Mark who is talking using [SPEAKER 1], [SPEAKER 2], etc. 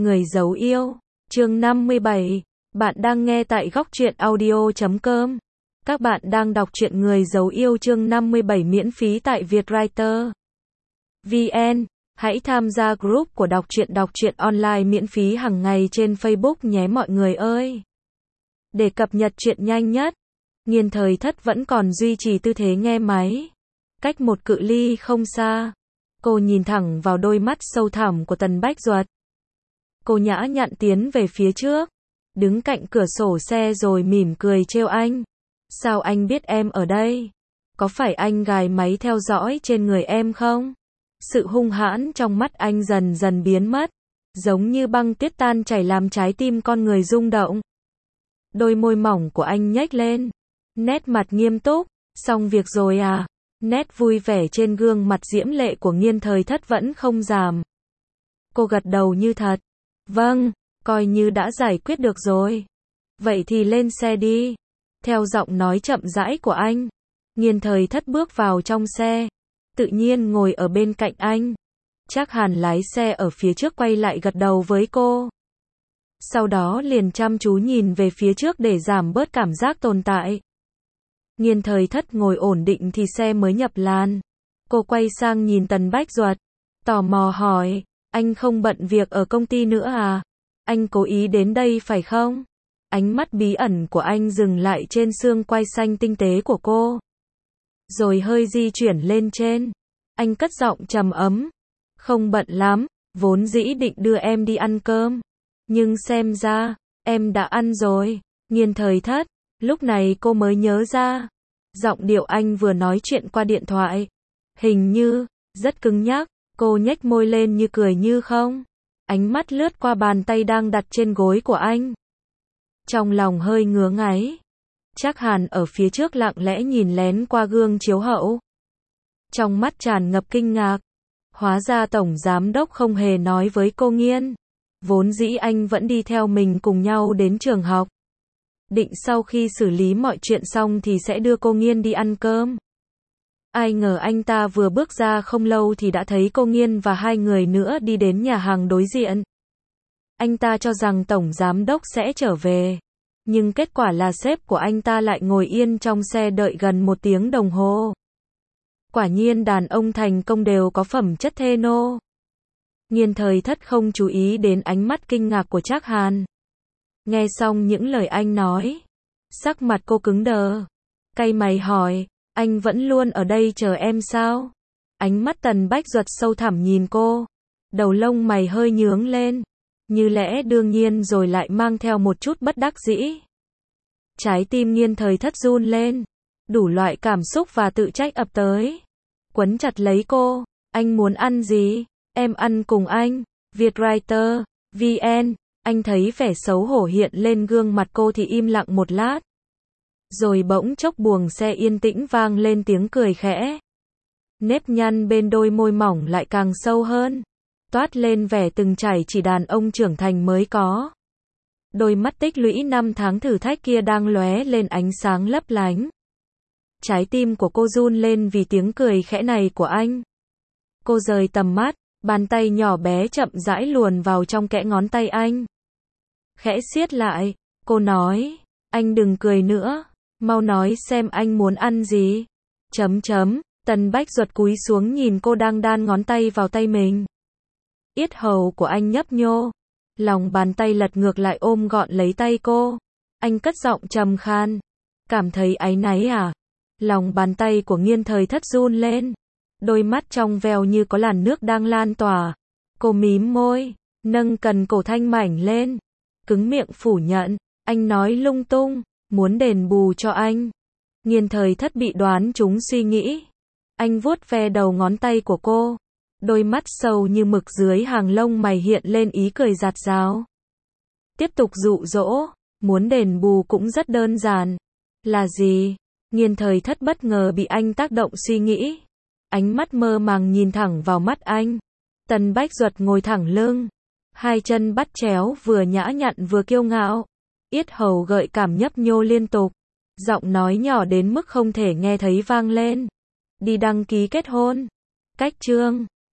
[SPEAKER 1] Người giấu yêu, chương 57. Bạn đang nghe tại góc truyện audio.com. Các bạn đang đọc truyện Người giấu yêu chương 57 miễn phí tại Vietwriter VN. Hãy tham gia group của đọc truyện online miễn phí hàng ngày trên Facebook nhé mọi người ơi. Để cập nhật truyện nhanh nhất, Nghiên Thời Thất vẫn còn duy trì tư thế nghe máy. Cách một cự ly không xa, cô nhìn thẳng vào đôi mắt sâu thẳm của Tần Bách Duật. Cô nhã nhặn tiến về phía trước, đứng cạnh cửa sổ xe rồi mỉm cười trêu anh. Sao anh biết em ở đây? Có phải anh gài máy theo dõi trên người em không? Sự hung hãn trong mắt anh dần dần biến mất, giống như băng tuyết tan chảy làm trái tim con người rung động. Đôi môi mỏng của anh nhếch lên, nét mặt nghiêm túc. Xong việc rồi à? Nét vui vẻ trên gương mặt diễm lệ của Nghiên Thời Thất vẫn không giảm. Cô gật đầu như thật. Vâng, coi như đã giải quyết được rồi. Vậy thì lên xe đi. Theo giọng nói chậm rãi của anh, Nghiên Thời Thất bước vào trong xe, tự nhiên ngồi ở bên cạnh anh. Trác Hàn lái xe ở phía trước quay lại gật đầu với cô. Sau đó liền chăm chú nhìn về phía trước để giảm bớt cảm giác tồn tại. Nghiên Thời Thất ngồi ổn định thì xe mới nhập làn. Cô quay sang nhìn Tần Bách Duật, tò mò hỏi, anh không bận việc ở công ty nữa à? Anh cố ý đến đây phải không? Ánh mắt bí ẩn của anh dừng lại trên xương quai xanh tinh tế của cô, rồi hơi di chuyển lên trên. Anh cất giọng trầm ấm, không bận lắm, vốn dĩ định đưa em đi ăn cơm, nhưng xem ra, em đã ăn rồi. Nghiên Thời Thất, lúc này cô mới nhớ ra, giọng điệu anh vừa nói chuyện qua điện thoại, hình như, rất cứng nhắc. Cô nhếch môi lên như cười như không. Ánh mắt lướt qua bàn tay đang đặt trên gối của anh. Trong lòng hơi ngứa ngáy. Trác Hàn ở phía trước lặng lẽ nhìn lén qua gương chiếu hậu. Trong mắt tràn ngập kinh ngạc. Hóa ra tổng giám đốc không hề nói với cô Nghiên. Vốn dĩ anh vẫn đi theo mình cùng nhau đến trường học. Định sau khi xử lý mọi chuyện xong thì sẽ đưa cô Nghiên đi ăn cơm. Ai ngờ anh ta vừa bước ra không lâu thì đã thấy cô Nghiên và hai người nữa đi đến nhà hàng đối diện. Anh ta cho rằng tổng giám đốc sẽ trở về, nhưng kết quả là sếp của anh ta lại ngồi yên trong xe đợi gần 1 tiếng đồng hồ. Quả nhiên đàn ông thành công đều có phẩm chất thê nô. Nghiên Thời Thất không chú ý đến ánh mắt kinh ngạc của Trác Hàn. Nghe xong những lời anh nói, sắc mặt cô cứng đờ, cay mày hỏi, anh vẫn luôn ở đây chờ em sao? Ánh mắt Tần Bách Duật sâu thẳm nhìn cô, đầu lông mày hơi nhướng lên, như lẽ đương nhiên rồi lại mang theo một chút bất đắc dĩ. Trái tim Nghiên Thời Thất run lên, đủ loại cảm xúc và tự trách ập tới, quấn chặt lấy cô. Anh muốn ăn gì? Em ăn cùng anh. Vietwriter VN. Anh thấy vẻ xấu hổ hiện lên gương mặt cô thì im lặng một lát. Rồi bỗng chốc buồng xe yên tĩnh vang lên tiếng cười khẽ. Nếp nhăn bên đôi môi mỏng lại càng sâu hơn, toát lên vẻ từng trải chỉ đàn ông trưởng thành mới có. Đôi mắt tích lũy 5 tháng thử thách kia đang lóe lên ánh sáng lấp lánh. Trái tim của cô run lên vì tiếng cười khẽ này của anh. Cô rời tầm mắt, bàn tay nhỏ bé chậm rãi luồn vào trong kẽ ngón tay anh. Khẽ siết lại, cô nói, anh đừng cười nữa. Mau nói xem anh muốn ăn gì. Tần Bách Duật cúi xuống nhìn cô đang đan ngón tay vào tay mình. Yết hầu của anh nhấp nhô, lòng bàn tay lật ngược lại ôm gọn lấy tay cô. Anh cất giọng trầm khan, cảm thấy áy náy à? Lòng bàn tay của Nghiên Thời Thất run lên, đôi mắt trong veo như có làn nước đang lan tỏa. Cô mím môi, nâng cần cổ thanh mảnh lên, cứng miệng phủ nhận, anh nói lung tung. Muốn đền bù cho anh. Nghiên Thời Thất bị đoán trúng suy nghĩ. Anh vuốt ve đầu ngón tay của cô. Đôi mắt sâu như mực dưới hàng lông mày hiện lên ý cười giạt rào. Tiếp tục dụ dỗ. Muốn đền bù cũng rất đơn giản. Là gì? Nghiên Thời Thất bất ngờ bị anh tác động suy nghĩ. Ánh mắt mơ màng nhìn thẳng vào mắt anh. Tần Bách Duật ngồi thẳng lưng, hai chân bắt chéo vừa nhã nhặn vừa kiêu ngạo. Yết hầu gợi cảm nhấp nhô liên tục, giọng nói nhỏ đến mức không thể nghe thấy vang lên. Đi đăng ký kết hôn. Cách chương